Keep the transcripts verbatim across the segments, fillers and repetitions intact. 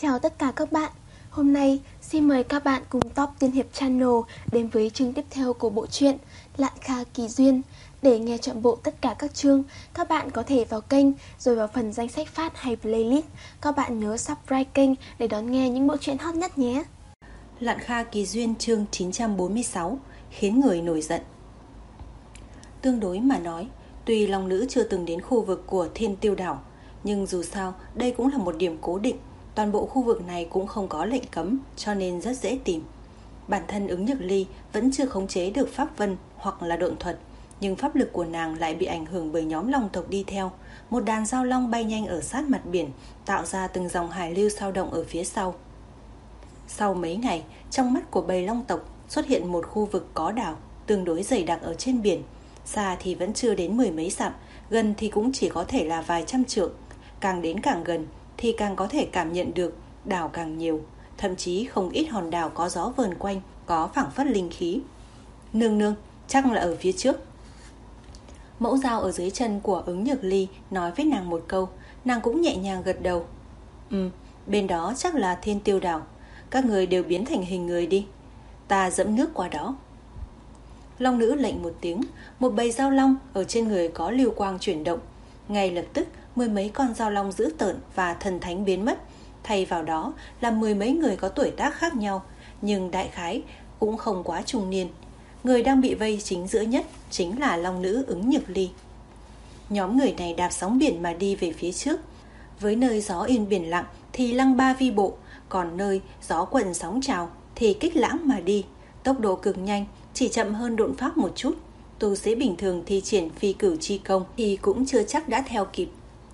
Chào tất cả các bạn. Hôm nay xin mời các bạn cùng Top Tiên Hiệp Channel đến với chương tiếp theo của bộ truyện Lạn Kha Kỳ Duyên. Để nghe trọn bộ tất cả các chương, các bạn có thể vào kênh rồi vào phần danh sách phát hay playlist. Các bạn nhớ subscribe kênh để đón nghe những bộ truyện hot nhất nhé. Lạn Kha Kỳ Duyên chương chín trăm bốn mươi sáu, khiến người nổi giận. Tương đối mà nói, tuy Long Nữ chưa từng đến khu vực của Thiên Tiêu Đảo, nhưng dù sao đây cũng là một điểm cố định. Toàn bộ khu vực này cũng không có lệnh cấm, cho nên rất dễ tìm. Bản thân Ứng Nhược Ly vẫn chưa khống chế được pháp vân hoặc là độn thuật, nhưng pháp lực của nàng lại bị ảnh hưởng bởi nhóm long tộc đi theo. Một đàn giao long bay nhanh ở sát mặt biển, tạo ra từng dòng hải lưu sao động ở phía sau. Sau mấy ngày, trong mắt của bầy long tộc xuất hiện một khu vực có đảo, tương đối dày đặc ở trên biển. Xa thì vẫn chưa đến mười mấy dặm, gần thì cũng chỉ có thể là vài trăm trượng. Càng đến càng gần thì càng có thể cảm nhận được đảo càng nhiều, thậm chí không ít hòn đảo có gió vờn quanh, có phảng phất linh khí. Nương nương, chắc là ở phía trước. Mẫu dao ở dưới chân của Ứng Nhược Ly nói với nàng một câu, nàng cũng nhẹ nhàng gật đầu. Ừ, bên đó chắc là Thiên Tiêu Đảo. Các người đều biến thành hình người đi, ta dẫm nước qua đó. Long Nữ lệnh một tiếng, một bầy dao long ở trên người có lưu quang chuyển động. Ngay lập tức mười mấy con dao long dữ tợn và thần thánh biến mất, thay vào đó là mười mấy người có tuổi tác khác nhau, nhưng đại khái cũng không quá trung niên. Người đang bị vây chính giữa nhất chính là Long Nữ Ứng Nhược Ly. Nhóm người này đạp sóng biển mà đi về phía trước. Với nơi gió yên biển lặng thì lăng ba vi bộ, còn nơi gió quần sóng trào thì kích lãng mà đi. Tốc độ cực nhanh, chỉ chậm hơn độn pháp một chút. Tu sĩ bình thường thi triển phi cửu chi công thì cũng chưa chắc đã theo kịp.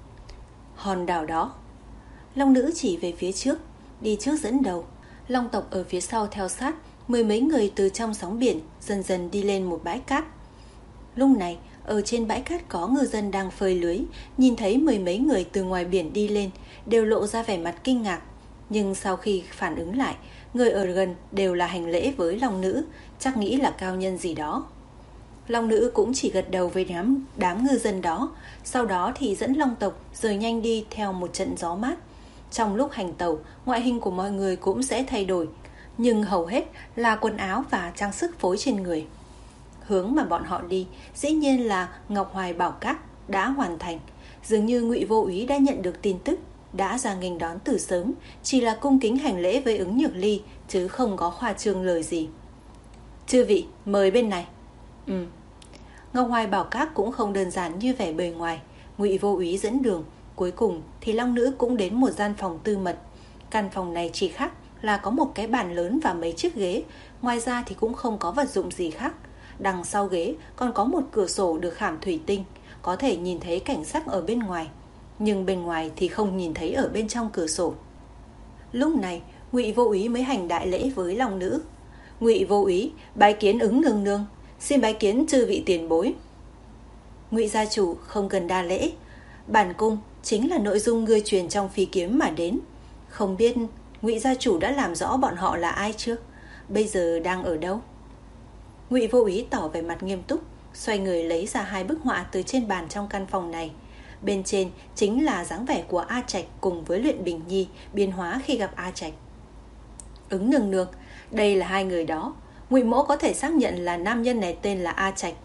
Hòn đảo đó. Long Nữ chỉ về phía trước, đi trước dẫn đầu. Long tộc ở phía sau theo sát. Mười mấy người từ trong sóng biển dần dần đi lên một bãi cát. Lúc này ở trên bãi cát có ngư dân đang phơi lưới. Nhìn thấy mười mấy người từ ngoài biển đi lên đều lộ ra vẻ mặt kinh ngạc. Nhưng sau khi phản ứng lại, người ở gần đều là hành lễ với Long Nữ, chắc nghĩ là cao nhân gì đó. Long Nữ cũng chỉ gật đầu với đám, đám ngư dân đó. Sau đó thì dẫn long tộc rời nhanh đi theo một trận gió mát. Trong lúc hành tàu, ngoại hình của mọi người cũng sẽ thay đổi, nhưng hầu hết là quần áo và trang sức phối trên người. Hướng mà bọn họ đi dĩ nhiên là Ngọc Hoài Bảo Các đã hoàn thành. Dường như Ngụy Vô Úy đã nhận được tin tức, đã ra nghênh đón từ sớm, chỉ là cung kính hành lễ với Ứng Nhược Ly, chứ không có khoa trương lời gì. Chư vị, mời bên này. Ừ. Ngọc Hoài Bảo Các cũng không đơn giản như vẻ bề ngoài. Ngụy Vô Úy dẫn đường. Cuối cùng thì Long Nữ cũng đến một gian phòng tư mật. Căn phòng này chỉ khác là có một cái bàn lớn và mấy chiếc ghế. Ngoài ra thì cũng không có vật dụng gì khác. Đằng sau ghế còn có một cửa sổ được khảm thủy tinh, có thể nhìn thấy cảnh sắc ở bên ngoài, nhưng bên ngoài thì không nhìn thấy ở bên trong cửa sổ. Lúc này Ngụy Vô Úy mới hành đại lễ với Long Nữ. Ngụy Vô Úy bái kiến Ứng nương nương, xin bái kiến chư vị tiền bối. Ngụy gia chủ không cần đa lễ, bản cung chính là nội dung ngươi truyền trong phi kiếm mà đến. Không biết Ngụy gia chủ đã làm rõ bọn họ là ai chưa? Bây giờ đang ở đâu? Ngụy Vô Úy tỏ vẻ mặt nghiêm túc, xoay người lấy ra hai bức họa từ trên bàn trong căn phòng này. Bên trên chính là dáng vẻ của A Trạch cùng với Luyện Bình Nhi biến hóa khi gặp A Trạch. Ứng nương nương, đây là hai người đó. Ngụy mỗ có thể xác nhận là nam nhân này tên là A Trạch,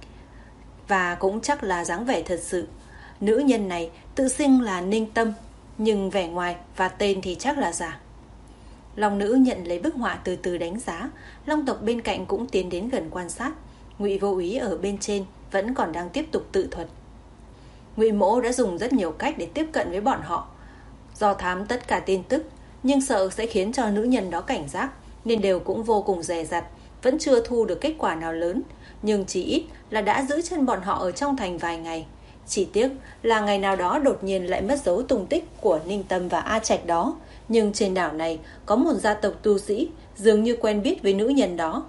và cũng chắc là dáng vẻ thật sự. Nữ nhân này tự xưng là Ninh Tâm, nhưng vẻ ngoài và tên thì chắc là giả. Long Nữ nhận lấy bức họa từ từ đánh giá. Long tộc bên cạnh cũng tiến đến gần quan sát. Ngụy Vô Úy ở bên trên vẫn còn đang tiếp tục tự thuật. Ngụy mỗ đã dùng rất nhiều cách để tiếp cận với bọn họ, do thám tất cả tin tức, nhưng sợ sẽ khiến cho nữ nhân đó cảnh giác, nên đều cũng vô cùng dè dặt, vẫn chưa thu được kết quả nào lớn, nhưng chỉ ít là đã giữ chân bọn họ ở trong thành vài ngày. Chỉ tiếc là ngày nào đó đột nhiên lại mất dấu tung tích của Ninh Tâm và A Trạch đó. Nhưng trên đảo này có một gia tộc tu sĩ dường như quen biết với nữ nhân đó.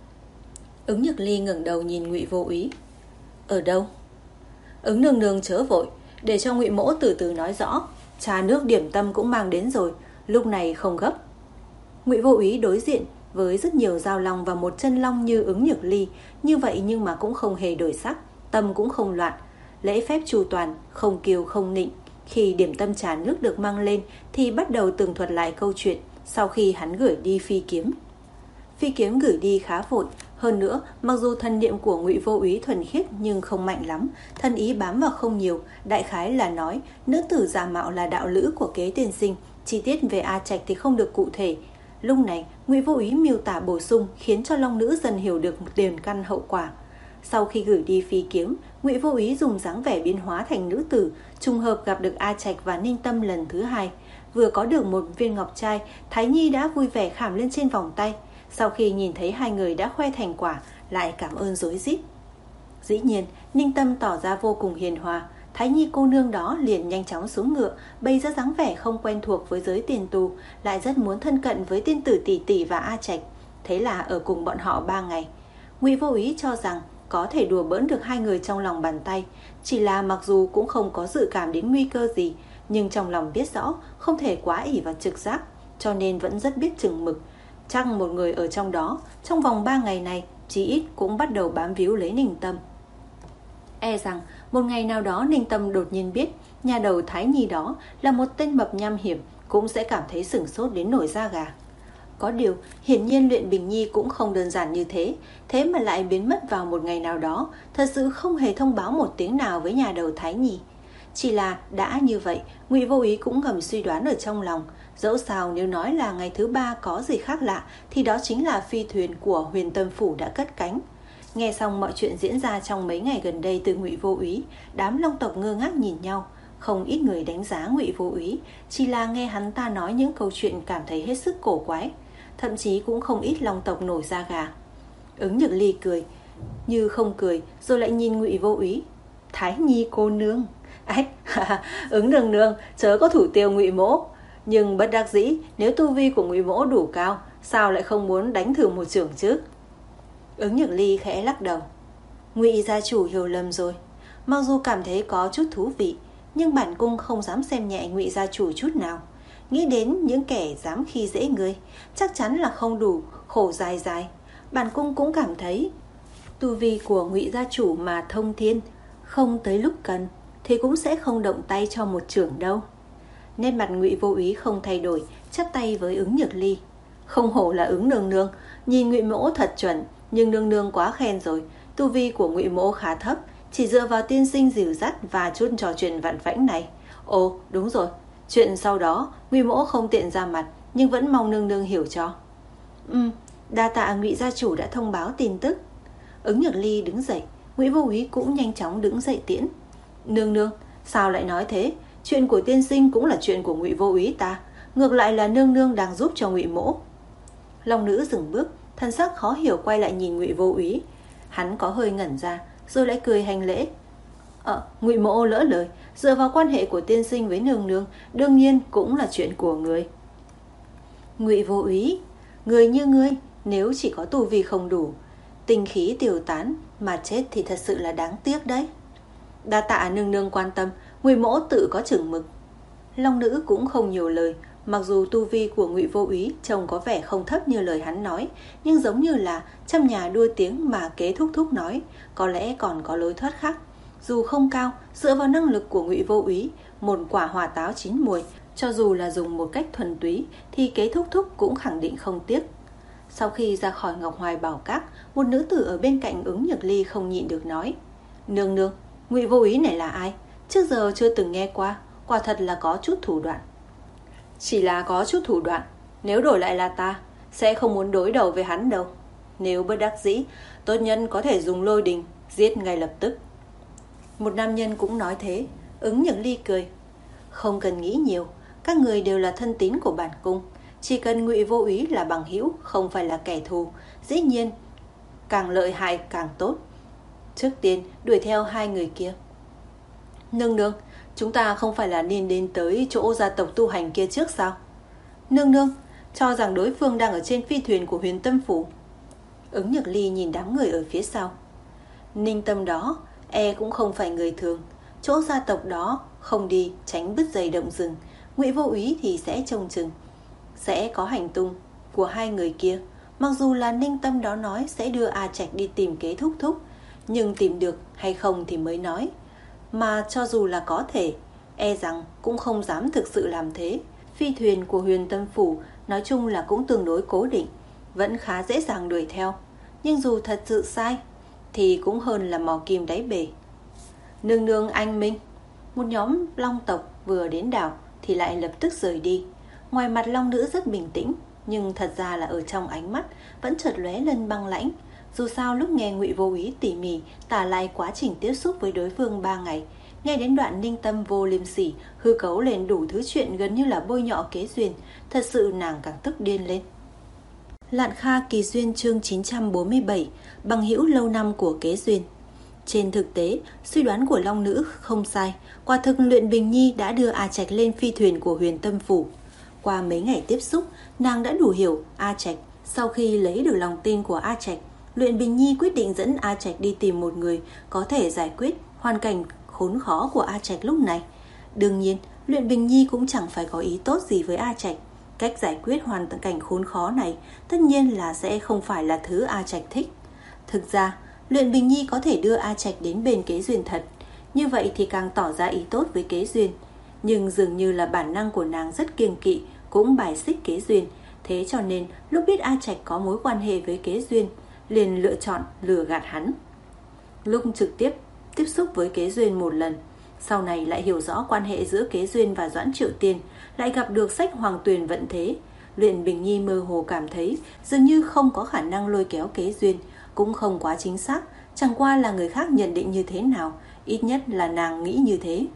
Ứng Nhược Ly ngẩng đầu nhìn Ngụy Vô Úy. Ở đâu? Ứng nương nương chớ vội, để cho Ngụy mỗ từ từ nói rõ. Trà nước điểm tâm cũng mang đến rồi, lúc này không gấp. Ngụy Vô Úy đối diện với rất nhiều dao long và một chân long như Ứng Nhược Ly, như vậy nhưng mà cũng không hề đổi sắc, tâm cũng không loạn, lễ phép chu toàn, không kiêu không nịnh, Khi điểm tâm trà nước được mang lên thì bắt đầu tường thuật lại câu chuyện sau khi hắn gửi đi phi kiếm. Phi kiếm gửi đi khá vội, hơn nữa mặc dù thần niệm của Ngụy Vô Úy thuần khiết nhưng không mạnh lắm, thân ý bám vào không nhiều, đại khái là nói nữ tử giả mạo là đạo lữ của Kế tiên sinh, chi tiết về A Trạch thì không được cụ thể. Lúc này Ngụy Vô Úy miêu tả bổ sung khiến cho long nữ dần hiểu được tiền căn hậu quả. Sau khi gửi đi phi kiếm, Ngụy Vô Úy dùng dáng vẻ biến hóa thành nữ tử, trùng hợp gặp được A Trạch và Ninh Tâm lần thứ hai. Vừa có được một viên ngọc trai, Thái Nhi đã vui vẻ khảm lên trên vòng tay. Sau khi nhìn thấy hai người đã khoe thành quả, lại cảm ơn rối rít. Dĩ nhiên, Ninh Tâm tỏ ra vô cùng hiền hòa. Thái Nhi cô nương đó liền nhanh chóng xuống ngựa, bày ra dáng vẻ không quen thuộc với giới tiền tù, lại rất muốn thân cận với tiên tử tỷ tỷ và A Trạch. Thế là ở cùng bọn họ ba ngày. Ngụy Vô Úy cho rằng có thể đùa bỡn được hai người trong lòng bàn tay, chỉ là mặc dù cũng không có dự cảm đến nguy cơ gì, nhưng trong lòng biết rõ không thể quá ỷ vào trực giác, cho nên vẫn rất biết chừng mực. Chắc một người ở trong đó, trong vòng ba ngày này, chí ít cũng bắt đầu bám víu lấy Ninh Tâm. E rằng một ngày nào đó Ninh Tâm đột nhiên biết nhà đầu Thái Nhi đó là một tên mập nham hiểm, cũng sẽ cảm thấy sửng sốt đến nổi da gà. Có điều, hiển nhiên Luyện Bình Nhi cũng không đơn giản như thế, thế mà lại biến mất vào một ngày nào đó, thật sự không hề thông báo một tiếng nào với nhà đầu Thái Nhi. Chỉ là đã như vậy, Ngụy Vô Úy cũng ngầm suy đoán ở trong lòng, dẫu sao nếu nói là ngày thứ ba có gì khác lạ thì đó chính là phi thuyền của Huyền Tâm Phủ đã cất cánh. Nghe xong mọi chuyện diễn ra trong mấy ngày gần đây từ Ngụy Vô Úy, đám long tộc ngơ ngác nhìn nhau. Không ít người đánh giá Ngụy Vô Úy, chỉ là nghe hắn ta nói những câu chuyện cảm thấy hết sức cổ quái. Thậm chí cũng không ít long tộc nổi da gà. Ứng Nhược Ly cười như không cười, rồi lại nhìn Ngụy Vô Úy. Thái Nhi cô nương. Ách, Ứng nương nương, chớ có thủ tiêu Ngụy mỗ. Nhưng bất đắc dĩ, nếu tu vi của Ngụy mỗ đủ cao, sao lại không muốn đánh thử một chưởng chứ? Ứng Nhược Ly khẽ lắc đầu. Ngụy gia chủ hiểu lầm rồi. Mặc dù cảm thấy có chút thú vị, nhưng bản cung không dám xem nhẹ Ngụy gia chủ chút nào. Nghĩ đến những kẻ dám khi dễ người, chắc chắn là không đủ khổ dài dài. Bản cung cũng cảm thấy tu vi của Ngụy gia chủ mà thông thiên, không tới lúc cần thì cũng sẽ không động tay cho một chưởng đâu. Nét mặt Ngụy Vô Úy không thay đổi, chắp tay với Ứng Nhược Ly. Không hổ là Ứng nương nương, nhìn Ngụy mỗ thật chuẩn, nhưng nương nương quá khen rồi. Tu vi của Ngụy mỗ khá thấp, chỉ dựa vào tiên sinh dìu dắt và chút trò chuyện vặn vãnh này. Ồ, đúng rồi, chuyện sau đó Ngụy mỗ không tiện ra mặt, nhưng vẫn mong nương nương hiểu cho. Ừ, đa tạ Ngụy gia chủ đã thông báo tin tức. Ứng Nhược Ly đứng dậy, Ngụy Vô Úy cũng nhanh chóng đứng dậy tiễn. Nương nương, sao lại nói thế? Chuyện của tiên sinh cũng là chuyện của Ngụy Vô Úy ta, ngược lại là nương nương đang giúp cho Ngụy mỗ. Long nữ dừng bước, thân sắc khó hiểu quay lại nhìn Ngụy Vô Úy. Hắn có hơi ngẩn ra, rồi lại cười hành lễ. Ờ, Ngụy mỗ lỡ lời, dựa vào quan hệ của tiên sinh với nương nương, đương nhiên cũng là chuyện của người. Ngụy Vô Úy, người như ngươi, nếu chỉ có tu vi không đủ, tinh khí tiêu tán mà chết thì thật sự là đáng tiếc đấy. Đa tạ nương nương quan tâm, Ngụy mỗ tự có chừng mực. Long nữ cũng không nhiều lời, mặc dù tu vi của Ngụy Vô Úy trông có vẻ không thấp như lời hắn nói, nhưng giống như là trăm nhà đua tiếng mà Kế thúc thúc nói, có lẽ còn có lối thoát khác. Dù không cao, dựa vào năng lực của Ngụy Vô Úy, một quả hỏa táo chín mùi, cho dù là dùng một cách thuần túy thì Kế thúc thúc cũng khẳng định không tiếc. Sau khi ra khỏi Ngọc Hoài Bảo Các, một nữ tử ở bên cạnh Ứng Nhược Ly không nhịn được nói. Nương nương, Ngụy Vô Úy này là ai? Trước giờ chưa từng nghe qua, quả thật là có chút thủ đoạn. Chỉ là có chút thủ đoạn, nếu đổi lại là ta, sẽ không muốn đối đầu với hắn đâu. Nếu bất đắc dĩ, tốt nhân có thể dùng lôi đình, giết ngay lập tức. Một nam nhân cũng nói thế. Ứng Nhược Ly cười. Không cần nghĩ nhiều, các người đều là thân tín của bản cung. Chỉ cần Ngụy Vô Úy là bằng hữu, không phải là kẻ thù, dĩ nhiên càng lợi hại càng tốt. Trước tiên đuổi theo hai người kia. Nương nương, chúng ta không phải là nên đến tới chỗ gia tộc tu hành kia trước sao? Nương nương, cho rằng đối phương đang ở trên phi thuyền của Huyền Tâm Phủ. Ứng Nhược Ly nhìn đám người ở phía sau. Ninh Tâm đó e cũng không phải người thường, chỗ gia tộc đó không đi tránh bứt dây động rừng, Ngụy Vô Úy thì sẽ trông chừng, sẽ có hành tung của hai người kia. Mặc dù là Ninh Tâm đó nói sẽ đưa A Trạch đi tìm Kế thúc thúc, nhưng tìm được hay không thì mới nói. Mà cho dù là có thể, e rằng cũng không dám thực sự làm thế. Phi thuyền của Huyền Tâm Phủ nói chung là cũng tương đối cố định, vẫn khá dễ dàng đuổi theo. Nhưng dù thật sự sai thì cũng hơn là mò kim đáy bể. Nương nương anh minh. Một nhóm long tộc vừa đến đảo thì lại lập tức rời đi. Ngoài mặt long nữ rất bình tĩnh, nhưng thật ra là ở trong ánh mắt vẫn chợt lóe lên băng lãnh. Dù sao lúc nghe Ngụy Vô Ý tỉ mỉ tả lại quá trình tiếp xúc với đối phương ba ngày, nghe đến đoạn Ninh Tâm vô liêm sỉ hư cấu lên đủ thứ chuyện gần như là bôi nhọ Kế Duyên, thật sự nàng càng tức điên lên. Lạn Kha Kỳ Duyên chương chín trăm bốn mươi bảy, bằng hữu lâu năm của Kế Duyên. Trên thực tế, suy đoán của long nữ không sai, quả thực Luyện Bình Nhi đã đưa A Trạch lên phi thuyền của Huyền Tâm Phủ. Qua mấy ngày tiếp xúc, nàng đã đủ hiểu A Trạch. Sau khi lấy được lòng tin của A Trạch, Luyện Bình Nhi quyết định dẫn A Trạch đi tìm một người có thể giải quyết hoàn cảnh khốn khó của A Trạch lúc này. Đương nhiên, Luyện Bình Nhi cũng chẳng phải có ý tốt gì với A Trạch. Cách giải quyết hoàn cảnh khốn khó này tất nhiên là sẽ không phải là thứ A Trạch thích. Thực ra, Luyện Bình Nhi có thể đưa A Trạch đến bên Kế Duyên thật, như vậy thì càng tỏ ra ý tốt với Kế Duyên. Nhưng dường như là bản năng của nàng rất kiêng kỵ, cũng bài xích Kế Duyên. Thế cho nên lúc biết A Trạch có mối quan hệ với Kế Duyên, liền lựa chọn lừa gạt hắn. Lúc trực tiếp tiếp xúc với Kế Duyên một lần, sau này lại hiểu rõ quan hệ giữa Kế Duyên và Doãn Triệu Tiên, lại gặp được sách Hoàng Tuyền Vận Thế, Luyện Bình Nhi mơ hồ cảm thấy dường như không có khả năng lôi kéo Kế Duyên, cũng không quá chính xác, chẳng qua là người khác nhận định như thế nào, ít nhất là nàng nghĩ như thế.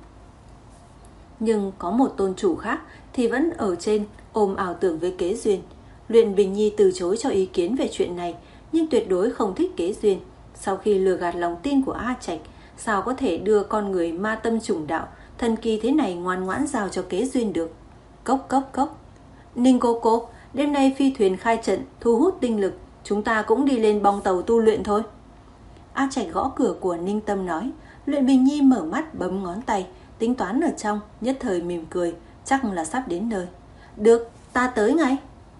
Nhưng có một tôn chủ khác thì vẫn ở trên ôm ảo tưởng với Kế Duyên. Luyện Bình Nhi từ chối cho ý kiến về chuyện này, nhưng tuyệt đối không thích Kế Duyên. Sau khi lừa gạt lòng tin của A Trạch, sao có thể đưa con người ma tâm chủng đạo thần kỳ thế này ngoan ngoãn giao cho Kế Duyên được. Cốc cốc cốc. Ninh cô cô, đêm nay phi thuyền khai trận thu hút tinh lực, chúng ta cũng đi lên bong tàu tu luyện thôi. A Trạch gõ cửa của Ninh Tâm nói. Luyện Bình Nhi mở mắt bấm ngón tay, tính toán ở trong, nhất thời mỉm cười, chắc là sắp đến nơi. Được, ta tới ngay.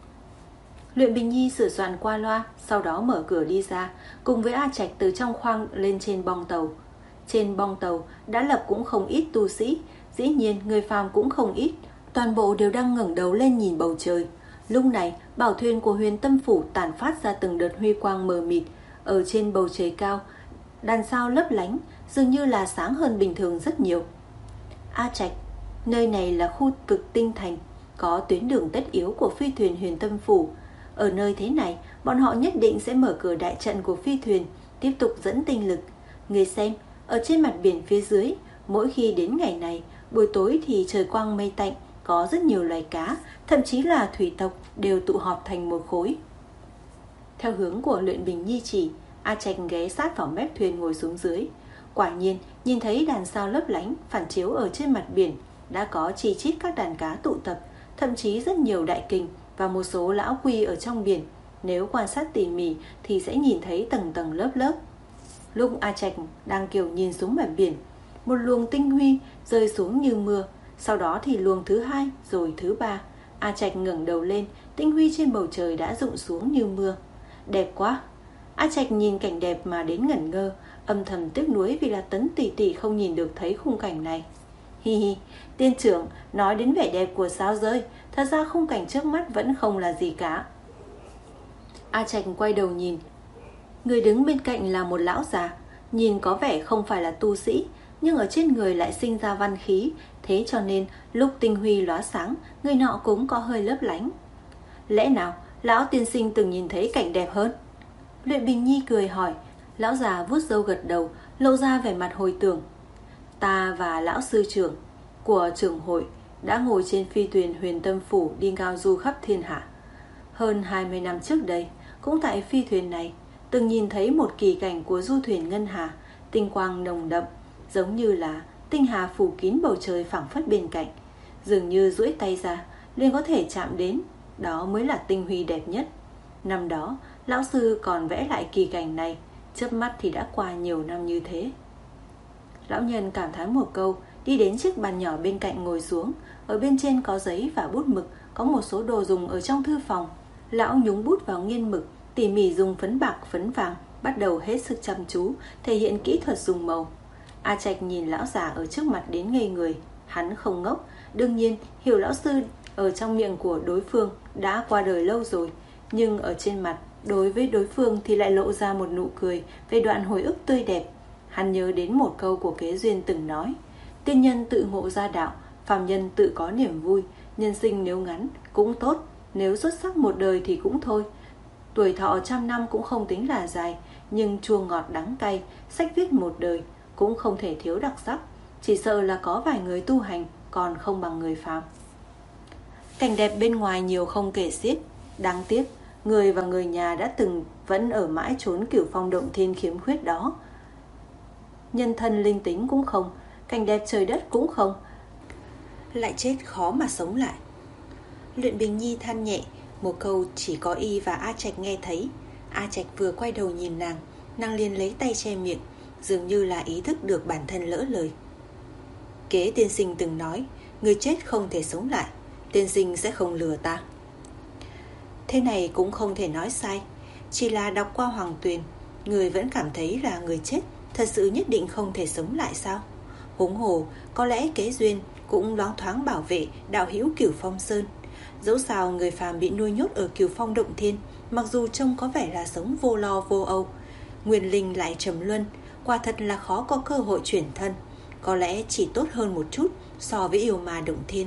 Luyện Bình Nhi sửa soạn qua loa, sau đó mở cửa đi ra, cùng với A Trạch từ trong khoang lên trên bong tàu. Trên bong tàu đã lập cũng không ít tu sĩ, dĩ nhiên người phàm cũng không ít, toàn bộ đều đang ngẩng đầu lên nhìn bầu trời. Lúc này, bảo thuyền của Huyền Tâm Phủ tản phát ra từng đợt huy quang mờ mịt, ở trên bầu trời cao, đàn sao lấp lánh, dường như là sáng hơn bình thường rất nhiều. A Trạch, nơi này là khu vực tinh thành, có tuyến đường tất yếu của phi thuyền Huyền Tâm Phủ. Ở nơi thế này, bọn họ nhất định sẽ mở cửa đại trận của phi thuyền, tiếp tục dẫn tinh lực. Người xem, ở trên mặt biển phía dưới, mỗi khi đến ngày này, buổi tối thì trời quang mây tạnh, có rất nhiều loài cá, thậm chí là thủy tộc đều tụ họp thành một khối. Theo hướng của Luyện Bình Nhi chỉ, A Trạch ghé sát vào mép thuyền ngồi xuống dưới. Quả nhiên, nhìn thấy đàn sao lấp lánh phản chiếu ở trên mặt biển, đã có chi chít các đàn cá tụ tập, thậm chí rất nhiều đại kình và một số lão quy ở trong biển. Nếu quan sát tỉ mỉ thì sẽ nhìn thấy tầng tầng lớp lớp. Lúc A Trạch đang kiểu nhìn xuống mặt biển, một luồng tinh huy rơi xuống như mưa, sau đó thì luồng thứ hai rồi thứ ba. A Trạch ngẩng đầu lên, tinh huy trên bầu trời đã rụng xuống như mưa. Đẹp quá. A Trạch nhìn cảnh đẹp mà đến ngẩn ngơ, âm thầm tiếc nuối vì là Tấn tỷ tỷ không nhìn được thấy khung cảnh này. Hi hi, tiên trưởng nói đến vẻ đẹp của sao rơi, thật ra khung cảnh trước mắt vẫn không là gì cả. A Trạch quay đầu nhìn, người đứng bên cạnh là một lão già, nhìn có vẻ không phải là tu sĩ, nhưng ở trên người lại sinh ra văn khí, thế cho nên lúc tinh huy lóa sáng, người nọ cũng có hơi lấp lánh. Lẽ nào lão tiên sinh từng nhìn thấy cảnh đẹp hơn? Luyện Bình Nhi cười hỏi. Lão già vuốt râu gật đầu, lộ ra vẻ mặt hồi tưởng. Ta và lão sư trưởng của trưởng hội đã ngồi trên phi thuyền Huyền Tâm Phủ đi ngao du khắp thiên hạ. Hơn hai mươi năm trước đây, cũng tại phi thuyền này, từng nhìn thấy một kỳ cảnh của du thuyền ngân hà, tinh quang nồng đậm, giống như là tinh hà phủ kín bầu trời phảng phất bên cạnh, dường như duỗi tay ra liền có thể chạm đến, đó mới là tinh huy đẹp nhất. Năm đó, lão sư còn vẽ lại kỳ cảnh này, chớp mắt thì đã qua nhiều năm như thế. Lão nhân cảm thán một câu, đi đến chiếc bàn nhỏ bên cạnh ngồi xuống. Ở bên trên có giấy và bút mực, có một số đồ dùng ở trong thư phòng. Lão nhúng bút vào nghiên mực, tỉ mỉ dùng phấn bạc phấn vàng, bắt đầu hết sức chăm chú, thể hiện kỹ thuật dùng màu. A Trạch nhìn lão già ở trước mặt đến ngây người. Hắn không ngốc, đương nhiên Hiểu lão sư ở trong miệng của đối phương đã qua đời lâu rồi, nhưng ở trên mặt đối với đối phương thì lại lộ ra một nụ cười về đoạn hồi ức tươi đẹp. Hắn nhớ đến một câu của Kế Duyên từng nói: tiên nhân tự ngộ ra đạo, phàm nhân tự có niềm vui. Nhân sinh nếu ngắn cũng tốt, nếu xuất sắc một đời thì cũng thôi. Tuổi thọ trăm năm cũng không tính là dài, nhưng chua ngọt đắng cay, sách viết một đời cũng không thể thiếu đặc sắc. Chỉ sợ là có vài người tu hành còn không bằng người phàm. Cảnh đẹp bên ngoài nhiều không kể xiết. Đáng tiếc, người và người nhà đã từng vẫn ở mãi chốn Cửu Phong động thiên khiếm khuyết đó. Nhân thân linh tính cũng không, cảnh đẹp trời đất cũng không, lại chết khó mà sống lại. Luyện Bình Nhi than nhẹ, một câu chỉ có y và A Trạch nghe thấy. A Trạch vừa quay đầu nhìn nàng, nàng liền lấy tay che miệng, dường như là ý thức được bản thân lỡ lời. Kế tiên sinh từng nói, người chết không thể sống lại, tiên sinh sẽ không lừa ta. Thế này cũng không thể nói sai. Chỉ là đọc qua Hoàng Tuyền, người vẫn cảm thấy là người chết thật sự nhất định không thể sống lại sao? Huống hồ, có lẽ Kế Duyên cũng loáng thoáng bảo vệ đạo hữu Cửu Phong Sơn. Dẫu sao người phàm bị nuôi nhốt ở Cửu Phong động thiên, mặc dù trông có vẻ là sống vô lo vô âu, nguyên linh lại trầm luân, quả thật là khó có cơ hội chuyển thân. Có lẽ chỉ tốt hơn một chút so với yêu ma động thiên.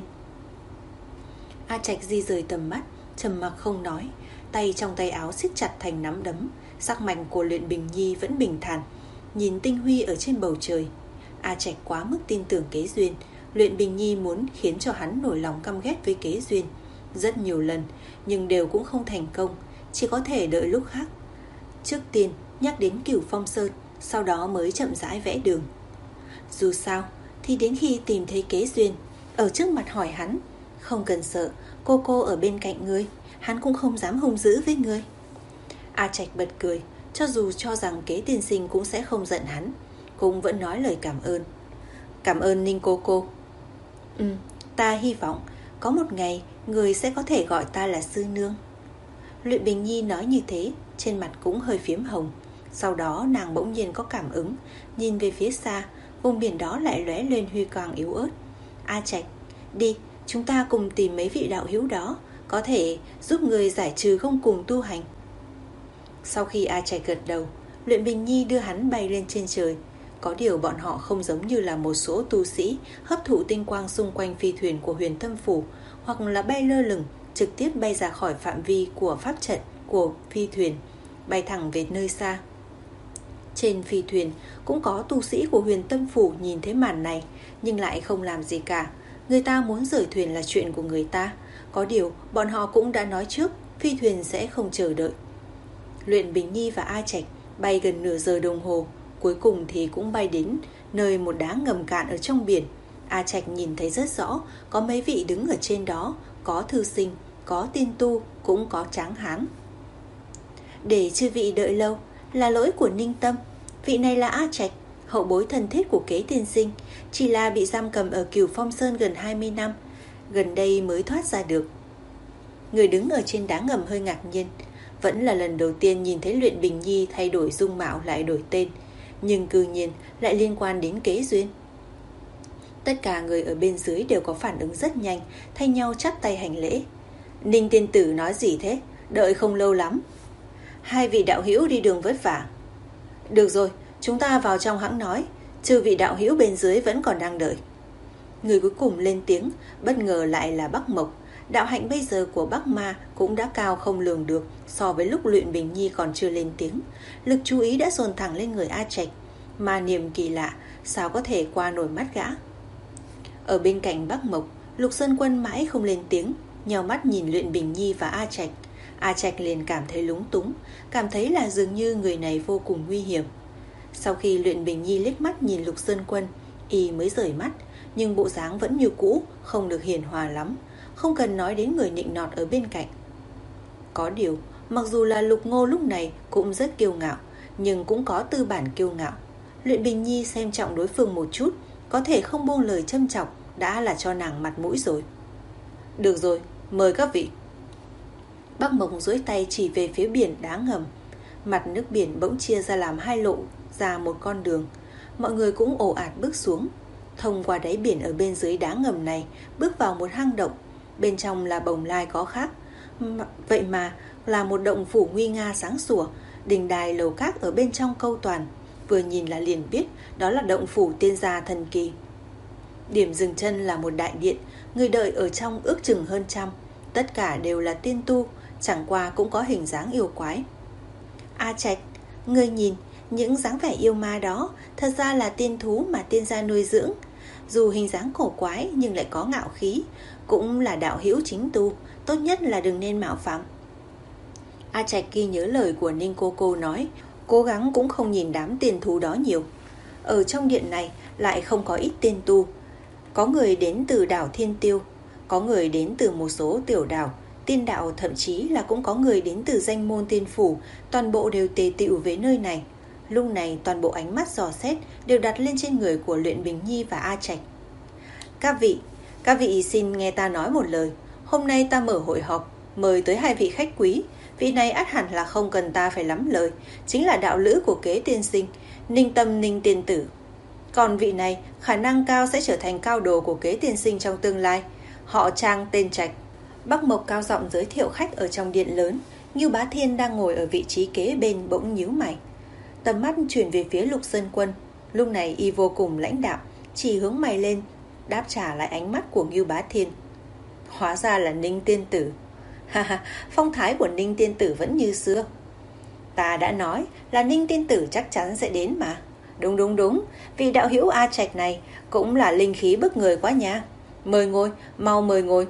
A Trạch di rời tầm mắt, trầm mặc không nói, tay trong tay áo siết chặt thành nắm đấm. Sắc mặt của Luyện Bình Nhi vẫn bình thản, nhìn tinh huy ở trên bầu trời. A Trạch quá mức tin tưởng Kế Duyên. Luyện Bình Nhi muốn khiến cho hắn nổi lòng căm ghét với Kế Duyên rất nhiều lần, nhưng đều cũng không thành công, chỉ có thể đợi lúc khác. Trước tiên nhắc đến Cửu Phong Sơn, sau đó mới chậm rãi vẽ đường. Dù sao thì đến khi tìm thấy Kế Duyên, ở trước mặt hỏi hắn: không cần sợ, cô cô ở bên cạnh ngươi, hắn cũng không dám hung dữ với ngươi. A Trạch bật cười, cho dù cho rằng Kế tiên sinh cũng sẽ không giận hắn, cũng vẫn nói lời cảm ơn. Cảm ơn Ninh cô cô. Ừ, ta hy vọng có một ngày người sẽ có thể gọi ta là sư nương. Luyện Bình Nhi nói như thế, trên mặt cũng hơi phím hồng. Sau đó nàng bỗng nhiên có cảm ứng, nhìn về phía xa, vùng biển đó lại lóe lên huy quang yếu ớt. A Trạch, đi, chúng ta cùng tìm mấy vị đạo hữu đó, có thể giúp người giải trừ không cùng tu hành. Sau khi A Trạch gật đầu, Luyện Bình Nhi đưa hắn bay lên trên trời. Có điều bọn họ không giống như là một số tu sĩ hấp thụ tinh quang xung quanh phi thuyền của Huyền Tâm Phủ, hoặc là bay lơ lửng, trực tiếp bay ra khỏi phạm vi của pháp trận của phi thuyền, bay thẳng về nơi xa. Trên phi thuyền cũng có tu sĩ của Huyền Tâm Phủ nhìn thấy màn này, nhưng lại không làm gì cả. Người ta muốn rời thuyền là chuyện của người ta. Có điều bọn họ cũng đã nói trước, phi thuyền sẽ không chờ đợi. Luyện Bình Nhi và A Trạch bay gần nửa giờ đồng hồ, cuối cùng thì cũng bay đến nơi một đá ngầm cạn ở trong biển. A Trạch nhìn thấy rất rõ, có mấy vị đứng ở trên đó, có thư sinh, có tiên tu, cũng có tráng hán. Để chư vị đợi lâu, là lỗi của Ninh Tâm. Vị này là A Trạch, hậu bối thân thiết của Kế tiên sinh, chỉ là bị giam cầm ở Cửu Phong Sơn gần hai mươi năm, gần đây mới thoát ra được. Người đứng ở trên đá ngầm hơi ngạc nhiên, vẫn là lần đầu tiên nhìn thấy Luyện Bình Nhi thay đổi dung mạo lại đổi tên, nhưng cư nhiên lại liên quan đến Kế Duyên. Tất cả người ở bên dưới đều có phản ứng rất nhanh, thay nhau chắp tay hành lễ. Ninh tiên tử nói gì thế? Đợi không lâu lắm. Hai vị đạo hữu đi đường vất vả. Được rồi, chúng ta vào trong hãng nói, trừ vị đạo hữu bên dưới vẫn còn đang đợi. Người cuối cùng lên tiếng, bất ngờ lại là Bắc Mộc. Đạo hạnh bây giờ của Bắc Ma cũng đã cao không lường được so với lúc Luyện Bình Nhi còn chưa lên tiếng. Lực chú ý đã dồn thẳng lên người A Trạch, mà niềm kỳ lạ sao có thể qua nổi mắt gã. Ở bên cạnh Bắc Mộc, Lục Sơn Quân mãi không lên tiếng, nhào mắt nhìn Luyện Bình Nhi và A Trạch. A Trạch liền cảm thấy lúng túng, cảm thấy là dường như người này vô cùng nguy hiểm. Sau khi Luyện Bình Nhi liếc mắt nhìn Lục Sơn Quân, y mới rời mắt, nhưng bộ dáng vẫn như cũ, không được hiền hòa lắm, không cần nói đến người nịnh nọt ở bên cạnh. Có điều, mặc dù là Lục Ngô lúc này cũng rất kiêu ngạo, nhưng cũng có tư bản kiêu ngạo. Luyện Bình Nhi xem trọng đối phương một chút, có thể không buông lời châm chọc, đã là cho nàng mặt mũi rồi. Được rồi, mời các vị. Bắc Mộc duỗi tay chỉ về phía biển đá ngầm. Mặt nước biển bỗng chia ra làm hai lộ, ra một con đường. Mọi người cũng ồ ạt bước xuống. thông qua đáy biển ở bên dưới đá ngầm này, bước vào một hang động. Bên trong là bồng lai có khác. Vậy mà là một động phủ nguy nga sáng sủa, đình đài lầu các ở bên trong câu toàn. Vừa nhìn là liền biết đó là động phủ tiên gia thần kỳ. Điểm dừng chân là một đại điện, người đợi ở trong ước chừng hơn trăm. Tất cả đều là tiên tu, chẳng qua cũng có hình dáng yêu quái. A Trạch, ngươi nhìn, những dáng vẻ yêu ma đó thật ra là tiên thú mà tiên gia nuôi dưỡng. Dù hình dáng cổ quái nhưng lại có ngạo khí, cũng là đạo hữu chính tu, tốt nhất là đừng nên mạo phạm. A Trạch ghi nhớ lời của Ninh cô cô nói, cố gắng cũng không nhìn đám tiên thú đó nhiều. Ở trong điện này lại không có ít tiên tu. Có người đến từ đảo Thiên Tiêu, có người đến từ một số tiểu đảo, tiên đạo, thậm chí là cũng có người đến từ danh môn tiên phủ, toàn bộ đều tề tựu với nơi này. Lúc này toàn bộ ánh mắt dò xét đều đặt lên trên người của Luyện Bình Nhi và A Trạch. Các vị, các vị xin nghe ta nói một lời. Hôm nay ta mở hội họp, mời tới hai vị khách quý. Vị này ắt hẳn là không cần ta phải lắm lời, chính là đạo lữ của kế tiên sinh, Ninh Tâm Ninh tiên tử. Còn vị này khả năng cao sẽ trở thành cao đồ của kế tiên sinh trong tương lai. Họ Trang tên Trạch. Bắc Mộc cao giọng giới thiệu khách ở trong điện lớn. Ngưu Bá Thiên đang ngồi ở vị trí kế bên bỗng nhíu mày. Tầm mắt chuyển về phía Lục Sơn Quân. Lúc này y vô cùng lãnh đạm, chỉ hướng mày lên, đáp trả lại ánh mắt của Ngưu Bá Thiên. Hóa ra là Ninh tiên tử. Ha ha, phong thái của Ninh tiên tử vẫn như xưa. Ta đã nói là Ninh tiên tử chắc chắn sẽ đến mà. Đúng đúng đúng, vì đạo hữu A Trạch này cũng là linh khí bức người quá nha. Mời ngồi, mau mời ngồi.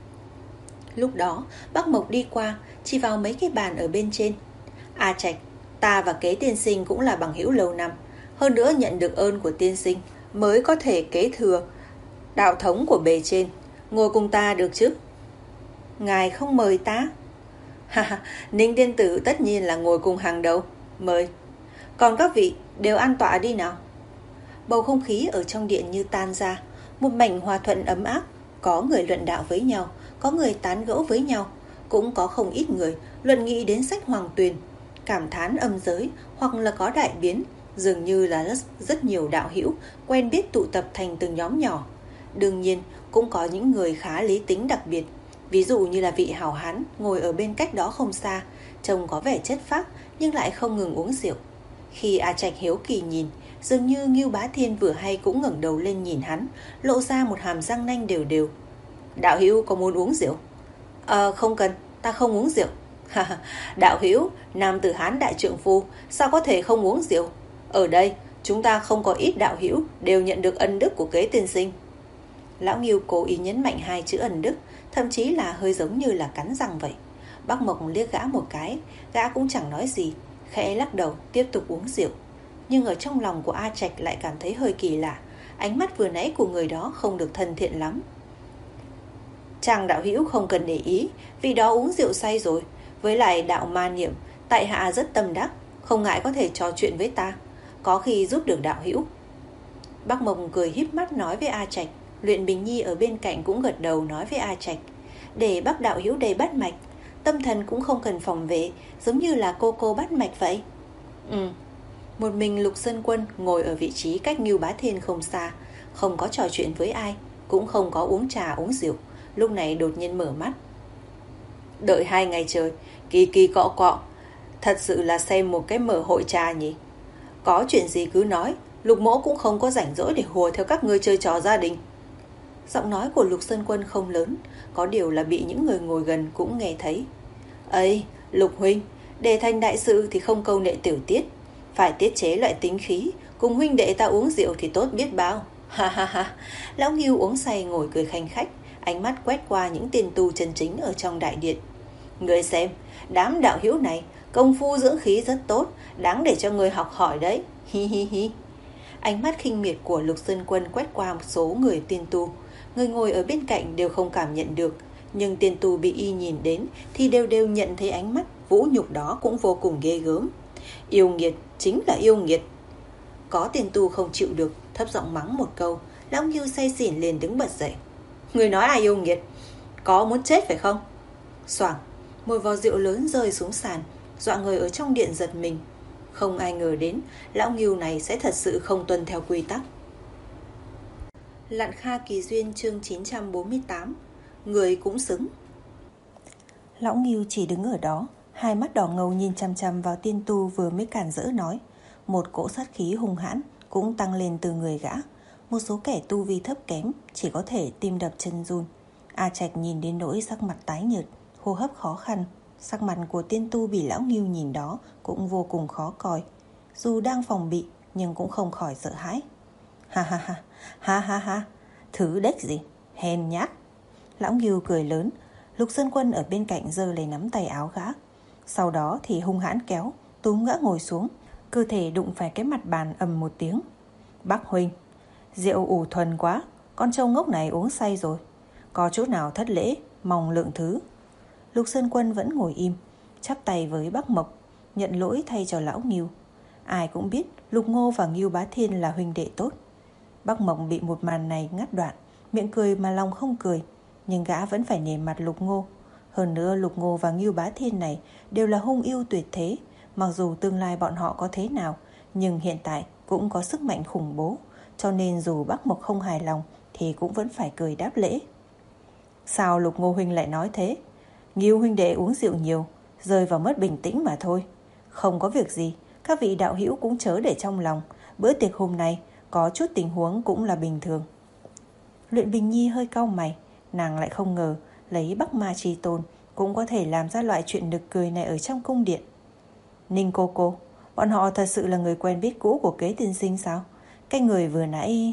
Lúc đó Bắc Mộc đi qua, chỉ vào mấy cái bàn ở bên trên. A Trạch, ta và kế tiên sinh cũng là bằng hữu lâu năm, hơn nữa nhận được ơn của tiên sinh mới có thể kế thừa đạo thống của bề trên. Ngồi cùng ta được chứ? Ngài không mời ta? Ha ha, Ninh tiên tử tất nhiên là ngồi cùng hàng đầu. Mời. Còn các vị đều an tọa đi nào. Bầu không khí ở trong điện như tan ra, một mảnh hòa thuận ấm áp. Có người luận đạo với nhau, có người tán gẫu với nhau, cũng có không ít người luận nghị đến sách Hoàng Tuyền, cảm thán âm giới hoặc là có đại biến. Dường như là rất, rất nhiều đạo hữu quen biết tụ tập thành từng nhóm nhỏ. Đương nhiên cũng có những người khá lý tính đặc biệt, ví dụ như là vị hảo hán ngồi ở bên cách đó không xa, trông có vẻ chất phác nhưng lại không ngừng uống rượu. Khi A Trạch hiếu kỳ nhìn, dường như Ngưu Bá Thiên vừa hay cũng ngẩng đầu lên nhìn hắn, lộ ra một hàm răng nanh đều đều. Đạo hữu có muốn uống rượu? Ờ không cần, ta không uống rượu. Đạo hữu, nam tử Hán đại trượng phu, sao có thể không uống rượu? Ở đây chúng ta không có ít đạo hữu đều nhận được ân đức của kế tiên sinh. Lão Ngưu cố ý nhấn mạnh hai chữ ân đức, thậm chí là hơi giống như là cắn răng vậy. Bắc Mộc liếc gã một cái, gã cũng chẳng nói gì, khẽ lắc đầu tiếp tục uống rượu. Nhưng ở trong lòng của A Trạch lại cảm thấy hơi kỳ lạ, ánh mắt vừa nãy của người đó không được thân thiện lắm. Chàng đạo hữu không cần để ý, vì đó uống rượu say rồi. Với lại đạo ma niệm, tại hạ rất tâm đắc, không ngại có thể trò chuyện với ta, có khi giúp được đạo hữu. Bắc Mộc cười híp mắt nói với A Trạch. Luyện Bình Nhi ở bên cạnh cũng gật đầu nói với A Trạch. Để Bắc đạo hữu đầy bắt mạch, tâm thần cũng không cần phòng vệ, giống như là cô cô bắt mạch vậy. Ừ. Một mình Lục Sơn Quân ngồi ở vị trí cách Ngưu Bá Thiên không xa, không có trò chuyện với ai, cũng không có uống trà uống rượu. Lúc này đột nhiên mở mắt. Đợi hai ngày trời, kỳ kỳ cọ cọ, thật sự là xem một cái mở hội trà nhỉ. Có chuyện gì cứ nói, Lục mỗ cũng không có rảnh rỗi để hùa theo các ngươi chơi trò gia đình. Giọng nói của Lục Sơn Quân không lớn, có điều là bị những người ngồi gần cũng nghe thấy. Ấy, Lục huynh, để thành đại sự thì không câu nệ tiểu tiết, phải tiết chế loại tính khí, cùng huynh đệ ta uống rượu thì tốt biết bao. Ha ha ha. Lão Ngưu uống say ngồi cười khanh khách, ánh mắt quét qua những tiền tu chân chính ở trong đại điện. Người xem, đám đạo hữu này công phu dưỡng khí rất tốt, đáng để cho người học hỏi đấy. Hi hi hi. Ánh mắt khinh miệt của Lục Sơn Quân quét qua một số người tiên tu, người ngồi ở bên cạnh đều không cảm nhận được, nhưng tiên tu bị y nhìn đến thì đều đều nhận thấy ánh mắt vũ nhục đó cũng vô cùng ghê gớm. Yêu nghiệt, chính là yêu nghiệt. Có tiên tu không chịu được, thấp giọng mắng một câu. Lão Ngưu say xỉn liền đứng bật dậy. Người nói ai yêu nghiệt? Có muốn chết phải không? Xoảng, một vò rượu lớn rơi xuống sàn, dọa người ở trong điện giật mình. Không ai ngờ đến lão Ngưu này sẽ thật sự không tuân theo quy tắc. Lạn Kha Kỳ Duyên chương chín trăm bốn mươi tám. Người cũng xứng. Lão Ngưu chỉ đứng ở đó, hai mắt đỏ ngầu nhìn chằm chằm vào tiên tu vừa mới cản rỡ nói. Một cỗ sát khí hung hãn cũng tăng lên từ người gã. Một số kẻ tu vi thấp kém chỉ có thể tim đập chân run. A Trạch nhìn đến nỗi sắc mặt tái nhợt, hô hấp khó khăn. Sắc mặt của tiên tu bị lão Ngưu nhìn đó cũng vô cùng khó coi. Dù đang phòng bị nhưng cũng không khỏi sợ hãi. Ha ha ha, ha ha ha, thứ đếch gì, hèn nhát. Lão Ngưu cười lớn. Lục Sơn Quân ở bên cạnh giơ lấy nắm tay áo gã. Sau đó thì hung hãn kéo, túm gã ngồi xuống. Cơ thể đụng phải cái mặt bàn ầm một tiếng. Bác huynh, rượu ủ thuần quá, con trâu ngốc này uống say rồi. Có chút nào thất lễ, mong lượng thứ. Lục Sơn Quân vẫn ngồi im, chắp tay với Bắc Mộc, nhận lỗi thay cho lão Ngưu. Ai cũng biết Lục Ngô và Ngưu Bá Thiên là huynh đệ tốt. Bắc Mộc bị một màn này ngắt đoạn, miệng cười mà lòng không cười. Nhưng gã vẫn phải nể mặt Lục Ngô. Hơn nữa Lục Ngô và Ngưu Bá Thiên này đều là hung yêu tuyệt thế. Mặc dù tương lai bọn họ có thế nào, nhưng hiện tại cũng có sức mạnh khủng bố. Cho nên dù Bắc Mộc không hài lòng thì cũng vẫn phải cười đáp lễ. Sao Lục Ngô huynh lại nói thế? Ngưu huynh đệ uống rượu nhiều, rơi vào mất bình tĩnh mà thôi. Không có việc gì, các vị đạo hữu cũng chớ để trong lòng. Bữa tiệc hôm nay có chút tình huống cũng là bình thường. Luyện Bình Nhi hơi cau mày. Nàng lại không ngờ lấy Bắc Ma Chi Tôn cũng có thể làm ra loại chuyện nực cười này ở trong cung điện. Ninh cô cô, bọn họ thật sự là người quen biết cũ của Kế tiên sinh sao? Cái người vừa nãy...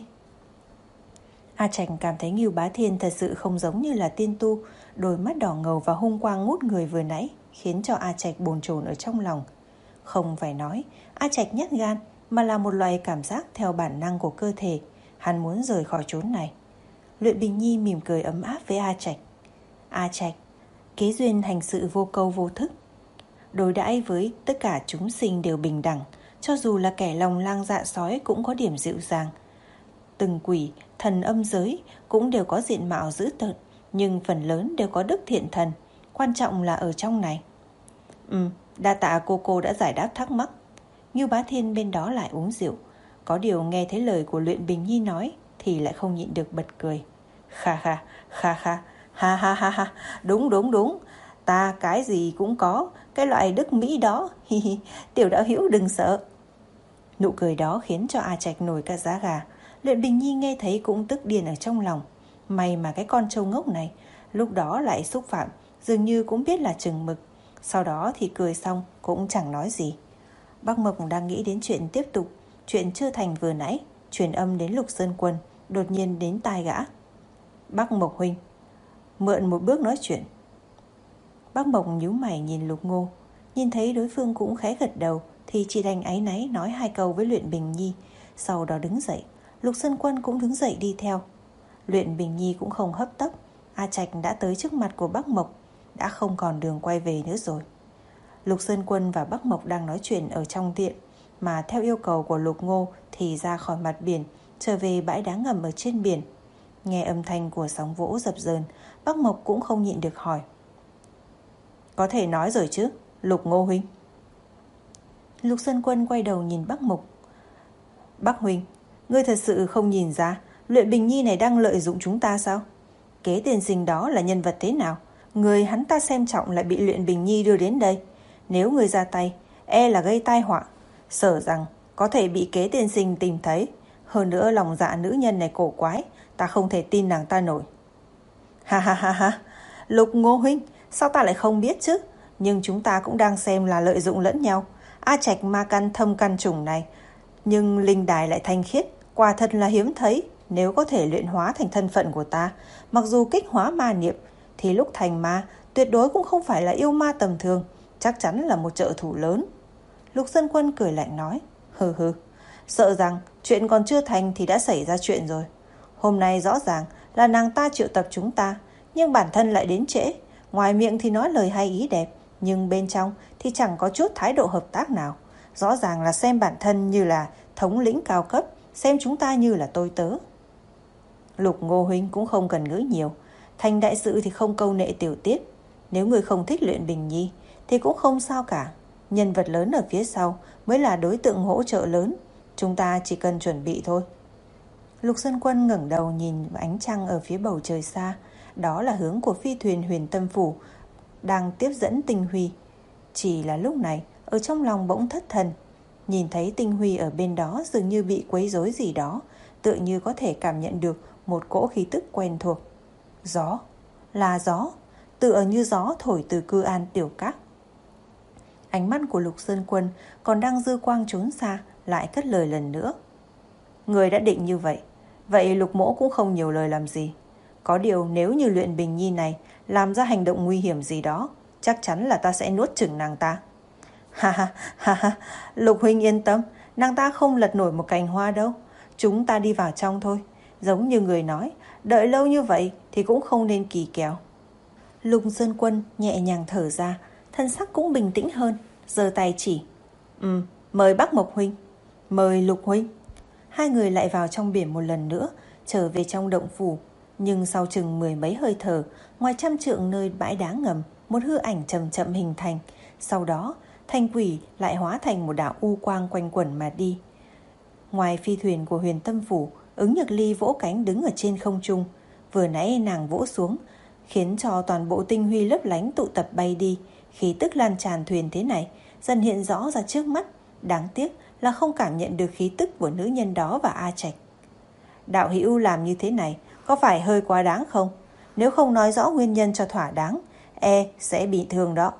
A Trạch cảm thấy Ngưu Bá Thiên thật sự không giống như là tiên tu. Đôi mắt đỏ ngầu và hung quang ngút người vừa nãy khiến cho A Trạch bồn chồn ở trong lòng. Không phải nói A Trạch nhát gan, mà là một loại cảm giác theo bản năng của cơ thể. Hắn muốn rời khỏi chốn này. Luyện Bình Nhi mỉm cười ấm áp với A Trạch. A Trạch, Kế Duyên hành sự vô câu vô thức, đối đãi với tất cả chúng sinh đều bình đẳng. Cho dù là kẻ lòng lang dạ sói cũng có điểm dịu dàng. Từng quỷ, thần âm giới cũng đều có diện mạo dữ tợn, nhưng phần lớn đều có đức thiện thần. Quan trọng là ở trong này. Ừ, đa tạ cô cô đã giải đáp thắc mắc. Ngưu Bá Thiên bên đó lại uống rượu. Có điều nghe thấy lời của Luyện Bình Nhi nói thì lại không nhịn được bật cười. Kha kha, kha kha, ha ha ha ha, đúng đúng đúng. Ta cái gì cũng có, cái loại đức mỹ đó. Hi hi, tiểu đạo hữu đừng sợ. Nụ cười đó khiến cho A Trạch nổi cả da gà. Luyện Bình Nhi nghe thấy cũng tức điên ở trong lòng. May mà cái con trâu ngốc này lúc đó lại xúc phạm, dường như cũng biết là chừng mực. Sau đó thì cười xong cũng chẳng nói gì. Bắc Mộc đang nghĩ đến chuyện tiếp tục. Chuyện chưa thành vừa nãy truyền âm đến Lục Sơn Quân, đột nhiên đến tai gã. Bắc Mộc huynh, mượn một bước nói chuyện. Bắc Mộc nhíu mày nhìn Lục Ngô. Nhìn thấy đối phương cũng khẽ gật đầu thì chỉ đành áy náy nói hai câu với Luyện Bình Nhi. Sau đó đứng dậy. Lục Sơn Quân cũng đứng dậy đi theo. Luyện Bình Nhi cũng không hấp tấp. A Trạch đã tới trước mặt của Bắc Mộc, đã không còn đường quay về nữa rồi. Lục Sơn Quân và Bắc Mộc đang nói chuyện ở trong điện, mà theo yêu cầu của Lục Ngô thì ra khỏi mặt biển, trở về bãi đá ngầm ở trên biển. Nghe âm thanh của sóng vỗ dập dờn, Bắc Mộc cũng không nhịn được hỏi. Có thể nói rồi chứ, Lục Ngô huynh. Lục Sơn Quân quay đầu nhìn Bắc Mộc. Bắc huynh, ngươi thật sự không nhìn ra Luyện Bình Nhi này đang lợi dụng chúng ta sao? Kế tiên sinh đó là nhân vật thế nào? Người hắn ta xem trọng lại bị Luyện Bình Nhi đưa đến đây. Nếu người ra tay, e là gây tai họa. Sợ rằng có thể bị Kế tiên sinh tìm thấy. Hơn nữa lòng dạ nữ nhân này cổ quái, ta không thể tin nàng ta nổi. Ha ha ha ha, Lục Ngô huynh, sao ta lại không biết chứ? Nhưng chúng ta cũng đang xem là lợi dụng lẫn nhau. A Trạch ma căn thâm căn trùng này, nhưng linh đài lại thanh khiết, quả thật là hiếm thấy. Nếu có thể luyện hóa thành thân phận của ta, mặc dù kích hóa ma niệm, thì lúc thành ma tuyệt đối cũng không phải là yêu ma tầm thường, chắc chắn là một trợ thủ lớn. Lục Sơn Quân cười lạnh nói. Hừ hừ, sợ rằng chuyện còn chưa thành thì đã xảy ra chuyện rồi. Hôm nay rõ ràng là nàng ta triệu tập chúng ta, nhưng bản thân lại đến trễ. Ngoài miệng thì nói lời hay ý đẹp, nhưng bên trong thì chẳng có chút thái độ hợp tác nào. Rõ ràng là xem bản thân như là thống lĩnh cao cấp, xem chúng ta như là tôi tớ. Lục Ngô huynh cũng không cần ngữ nhiều. Thành đại sự thì không câu nệ tiểu tiết. Nếu người không thích Luyện Bình Nhi thì cũng không sao cả. Nhân vật lớn ở phía sau mới là đối tượng hỗ trợ lớn. Chúng ta chỉ cần chuẩn bị thôi. Lục Sơn Quân ngẩng đầu nhìn ánh trăng ở phía bầu trời xa. Đó là hướng của phi thuyền Huyền Tâm Phủ đang tiếp dẫn tinh huy. Chỉ là lúc này, ở trong lòng bỗng thất thần. Nhìn thấy tinh huy ở bên đó dường như bị quấy rối gì đó, tựa như có thể cảm nhận được một cỗ khí tức quen thuộc. Gió, là gió, tựa như gió thổi từ Cư An Tiểu Các. Ánh mắt của Lục Sơn Quân còn đang dư quang trốn xa, lại cất lời lần nữa. Người đã định như vậy, vậy Lục Mỗ cũng không nhiều lời làm gì. Có điều nếu như Luyện Bình Nhi này làm ra hành động nguy hiểm gì đó, chắc chắn là ta sẽ nuốt chửng nàng ta. Ha ha ha ha, Lục huynh yên tâm, nàng ta không lật nổi một cành hoa đâu. Chúng ta đi vào trong thôi. Giống như người nói, đợi lâu như vậy thì cũng không nên kỳ kèo. Lục Sơn Quân nhẹ nhàng thở ra, thân sắc cũng bình tĩnh hơn, giơ tay chỉ. Ừ, mời Bắc Mộc huynh, mời Lục huynh. Hai người lại vào trong biển một lần nữa, trở về trong động phủ. Nhưng sau chừng mười mấy hơi thở, ngoài trăm trượng nơi bãi đá ngầm, một hư ảnh chậm chậm hình thành. Sau đó, thanh quỷ lại hóa thành một đạo u quang quanh quẩn mà đi. Ngoài phi thuyền của Huyền Tâm Phủ, Ứng Nhược Ly vỗ cánh đứng ở trên không trung. Vừa nãy nàng vỗ xuống, khiến cho toàn bộ tinh huy lấp lánh tụ tập bay đi. Khí tức lan tràn thuyền thế này dần hiện rõ ra trước mắt. Đáng tiếc là không cảm nhận được khí tức của nữ nhân đó và A Trạch. Đạo hữu làm như thế này có phải hơi quá đáng không? Nếu không nói rõ nguyên nhân cho thỏa đáng, e sẽ bị thương đó.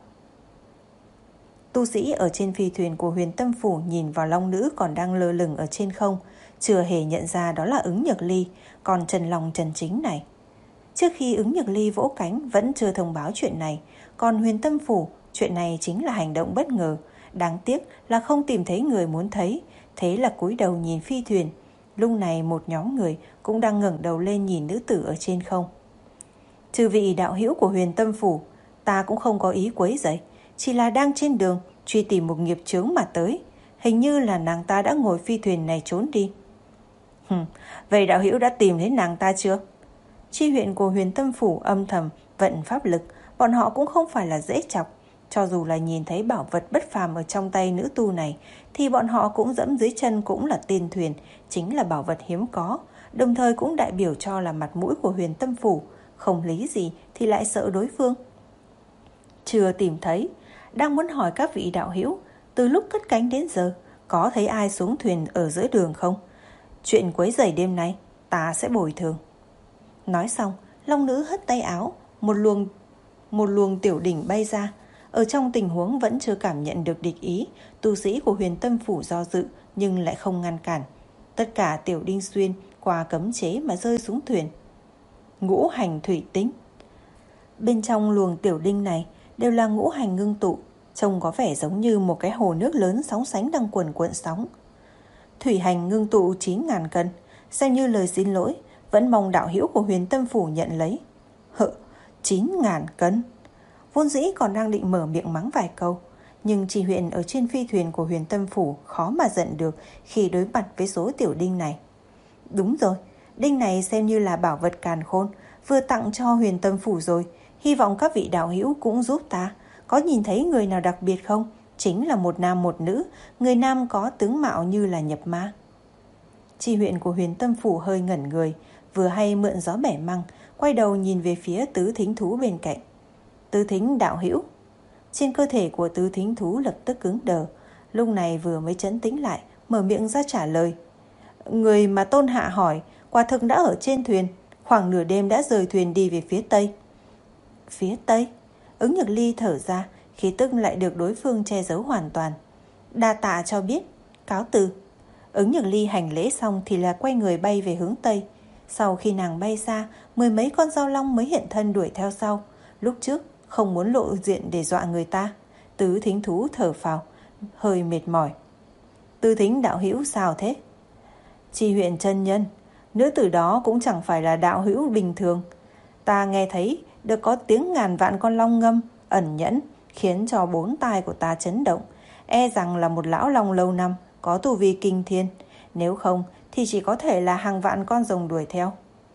Tu sĩ ở trên phi thuyền của Huyền Tâm Phủ nhìn vào long nữ còn đang lơ lửng ở trên không, chưa hề nhận ra đó là Ứng Nhược Ly, còn Trần Long Trần Chính này. Trước khi Ứng Nhược Ly vỗ cánh vẫn chưa thông báo chuyện này, còn Huyền Tâm Phủ, chuyện này chính là hành động bất ngờ. Đáng tiếc là không tìm thấy người muốn thấy, thế là cúi đầu nhìn phi thuyền. Lúc này một nhóm người cũng đang ngẩng đầu lên nhìn nữ tử ở trên không. Chư vị đạo hữu của Huyền Tâm Phủ, ta cũng không có ý quấy rầy, chỉ là đang trên đường truy tìm một nghiệp chướng mà tới. Hình như là nàng ta đã ngồi phi thuyền này trốn đi. Hừm, vậy đạo hữu đã tìm thấy nàng ta chưa? Chi huyện của Huyền Tâm Phủ âm thầm vận pháp lực, bọn họ cũng không phải là dễ chọc. Cho dù là nhìn thấy bảo vật bất phàm ở trong tay nữ tu này, thì bọn họ cũng dẫm dưới chân cũng là tiên thuyền, chính là bảo vật hiếm có, đồng thời cũng đại biểu cho là mặt mũi của Huyền Tâm Phủ, không lý gì thì lại sợ đối phương. Chưa tìm thấy, đang muốn hỏi các vị đạo hữu, từ lúc cất cánh đến giờ, có thấy ai xuống thuyền ở giữa đường không? Chuyện quấy rầy đêm nay, ta sẽ bồi thường. Nói xong, long nữ hất tay áo, một luồng, một luồng tiểu đỉnh bay ra. Ở trong tình huống vẫn chưa cảm nhận được địch ý, tu sĩ của Huyền Tâm Phủ do dự nhưng lại không ngăn cản. Tất cả tiểu đinh xuyên qua cấm chế mà rơi xuống thuyền. Ngũ hành thủy tinh. Bên trong luồng tiểu đinh này đều là ngũ hành ngưng tụ, trông có vẻ giống như một cái hồ nước lớn sóng sánh đang cuồn cuộn sóng. Thủy hành ngưng tụ chín ngàn cân, xem như lời xin lỗi, vẫn mong đạo hữu của Huyền Tâm Phủ nhận lấy. Hự, chín ngàn cân. Vốn dĩ còn đang định mở miệng mắng vài câu, nhưng Trì huyện ở trên phi thuyền của Huyền Tâm Phủ khó mà giận được khi đối mặt với số tiểu đinh này. Đúng rồi, đinh này xem như là bảo vật càn khôn, vừa tặng cho Huyền Tâm Phủ rồi, hy vọng các vị đạo hữu cũng giúp ta. Có nhìn thấy người nào đặc biệt không? Chính là một nam một nữ, người nam có tướng mạo như là nhập ma. Trì huyện của Huyền Tâm Phủ hơi ngẩn người, vừa hay mượn gió bẻ măng, quay đầu nhìn về phía Tứ Thính Thú bên cạnh. Tứ Thính đạo hữu. Trên cơ thể của Tứ Thính Thú lập tức cứng đờ, lúc này vừa mới trấn tĩnh lại, mở miệng ra trả lời. Người mà Tôn Hạ hỏi quả thực đã ở trên thuyền, khoảng nửa đêm đã rời thuyền đi về phía tây. Phía tây? Ứng Nhược Ly thở ra, khí tức lại được đối phương che giấu hoàn toàn. Đa tạ cho biết, cáo từ. Ứng Nhược Ly hành lễ xong thì là quay người bay về hướng tây. Sau khi nàng bay xa, mười mấy con dao long mới hiện thân đuổi theo sau. Lúc trước không muốn lộ diện để dọa người ta. Tứ Thính Thú thở phào, hơi mệt mỏi. Tứ Thính đạo hữu sao thế? Chi huyện chân nhân, nữ tử đó cũng chẳng phải là đạo hữu bình thường. Ta nghe thấy được có tiếng ngàn vạn con long ngâm ẩn nhẫn, khiến cho bốn tai của ta chấn động. E rằng là một lão long lâu năm, có tu vi kinh thiên. Nếu không thì chỉ có thể là hàng vạn con rồng đuổi theo.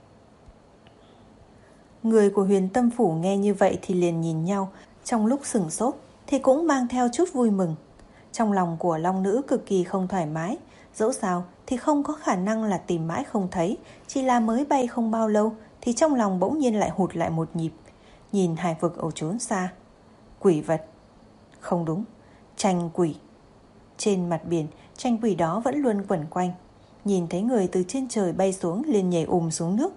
Người của Huyền Tâm Phủ nghe như vậy thì liền nhìn nhau, trong lúc sửng sốt thì cũng mang theo chút vui mừng. Trong lòng của long nữ cực kỳ không thoải mái, dẫu sao thì không có khả năng là tìm mãi không thấy. Chỉ là mới bay không bao lâu thì trong lòng bỗng nhiên lại hụt lại một nhịp. Nhìn hải vực ở chốn xa. Quỷ vật. Không đúng, tranh quỷ. Trên mặt biển, tranh quỷ đó vẫn luôn quẩn quanh. Nhìn thấy người từ trên trời bay xuống, liền nhảy ùm xuống nước.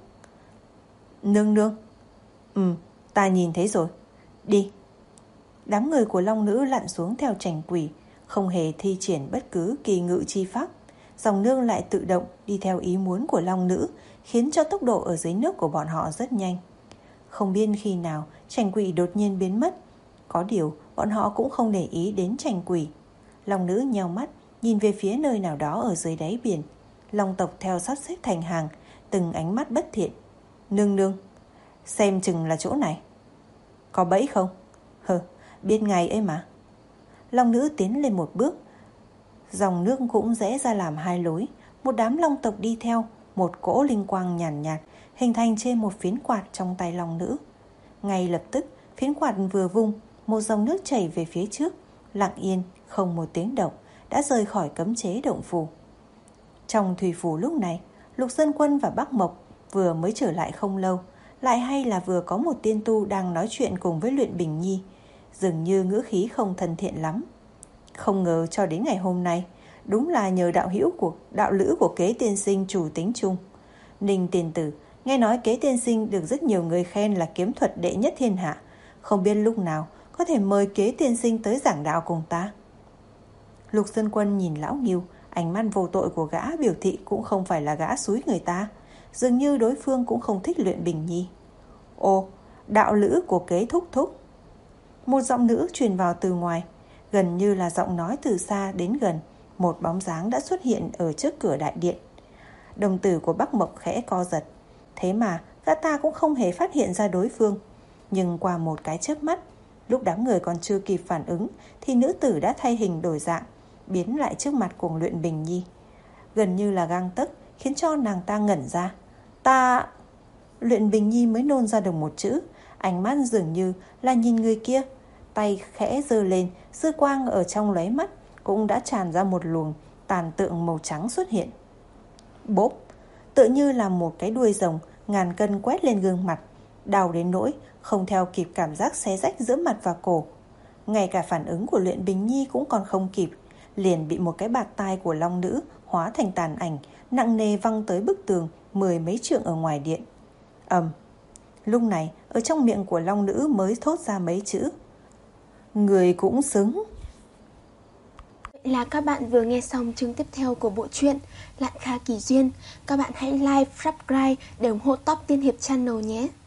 Nương nương. Ừ, ta nhìn thấy rồi. Đi. Đám người của long nữ lặn xuống theo tranh quỷ, không hề thi triển bất cứ kỳ ngự chi pháp. Dòng nương lại tự động đi theo ý muốn của long nữ, khiến cho tốc độ ở dưới nước của bọn họ rất nhanh. Không biết khi nào tranh quỷ đột nhiên biến mất. Có điều bọn họ cũng không để ý đến tranh quỷ. Long nữ nheo mắt nhìn về phía nơi nào đó ở dưới đáy biển. Long tộc theo sắp xếp thành hàng, từng ánh mắt bất thiện. Nương nương, xem chừng là chỗ này. Có bẫy không? Hờ, biết ngay ấy mà. Long nữ tiến lên một bước. Dòng nước cũng rẽ ra làm hai lối. Một đám long tộc đi theo. Một cỗ linh quang nhàn nhạt, nhạt hình thành trên một phiến quạt trong tay long nữ. Ngay lập tức, phiến quạt vừa vung, một dòng nước chảy về phía trước, lặng yên, không một tiếng động, đã rời khỏi cấm chế động phủ. Trong thủy phủ lúc này, Lục Dân Quân và Bắc Mộc vừa mới trở lại không lâu, lại hay là vừa có một tiên tu đang nói chuyện cùng với Luyện Bình Nhi, dường như ngữ khí không thân thiện lắm. Không ngờ cho đến ngày hôm nay, đúng là nhờ đạo hữu của đạo lữ của Kế tiên sinh chủ tính chung. Ninh tiền tử, nghe nói Kế tiên sinh được rất nhiều người khen là kiếm thuật đệ nhất thiên hạ, không biết lúc nào có thể mời Kế tiên sinh tới giảng đạo cùng ta. Lục Dân Quân nhìn lão Ngưu, ánh mắt vô tội của gã biểu thị cũng không phải là gã xúi người ta, dường như đối phương cũng không thích Luyện Bình Nhi. Ồ, đạo lữ của Kế thúc thúc. Một giọng nữ truyền vào từ ngoài, gần như là giọng nói từ xa đến gần. Một bóng dáng đã xuất hiện ở trước cửa đại điện. Đồng tử của Bắc Mộc khẽ co giật. Thế mà gã ta cũng không hề phát hiện ra đối phương. Nhưng qua một cái chớp mắt, lúc đám người còn chưa kịp phản ứng, thì nữ tử đã thay hình đổi dạng, biến lại trước mặt của Luyện Bình Nhi. Gần như là gang tấc, khiến cho nàng ta ngẩn ra. Ta... Luyện Bình Nhi mới nôn ra được một chữ. Ánh mắt dường như là nhìn người kia. Tay khẽ giơ lên, dư quang ở trong lóe mắt cũng đã tràn ra một luồng tàn tượng màu trắng xuất hiện. Bốp, tựa như là một cái đuôi rồng ngàn cân quét lên gương mặt, đau đến nỗi không theo kịp cảm giác xé rách giữa mặt và cổ. Ngay cả phản ứng của Luyện Bình Nhi cũng còn không kịp, liền bị một cái bạt tai của long nữ hóa thành tàn ảnh, nặng nề văng tới bức tường mười mấy trượng ở ngoài điện. Ầm. Lúc này ở trong miệng của long nữ mới thốt ra mấy chữ: người cũng xứng. Vậy là các bạn vừa nghe xong chương tiếp theo của bộ truyện Lạn Kha Kỳ Duyên. Các bạn hãy like, subscribe để ủng hộ Top Tiên Hiệp Channel nhé.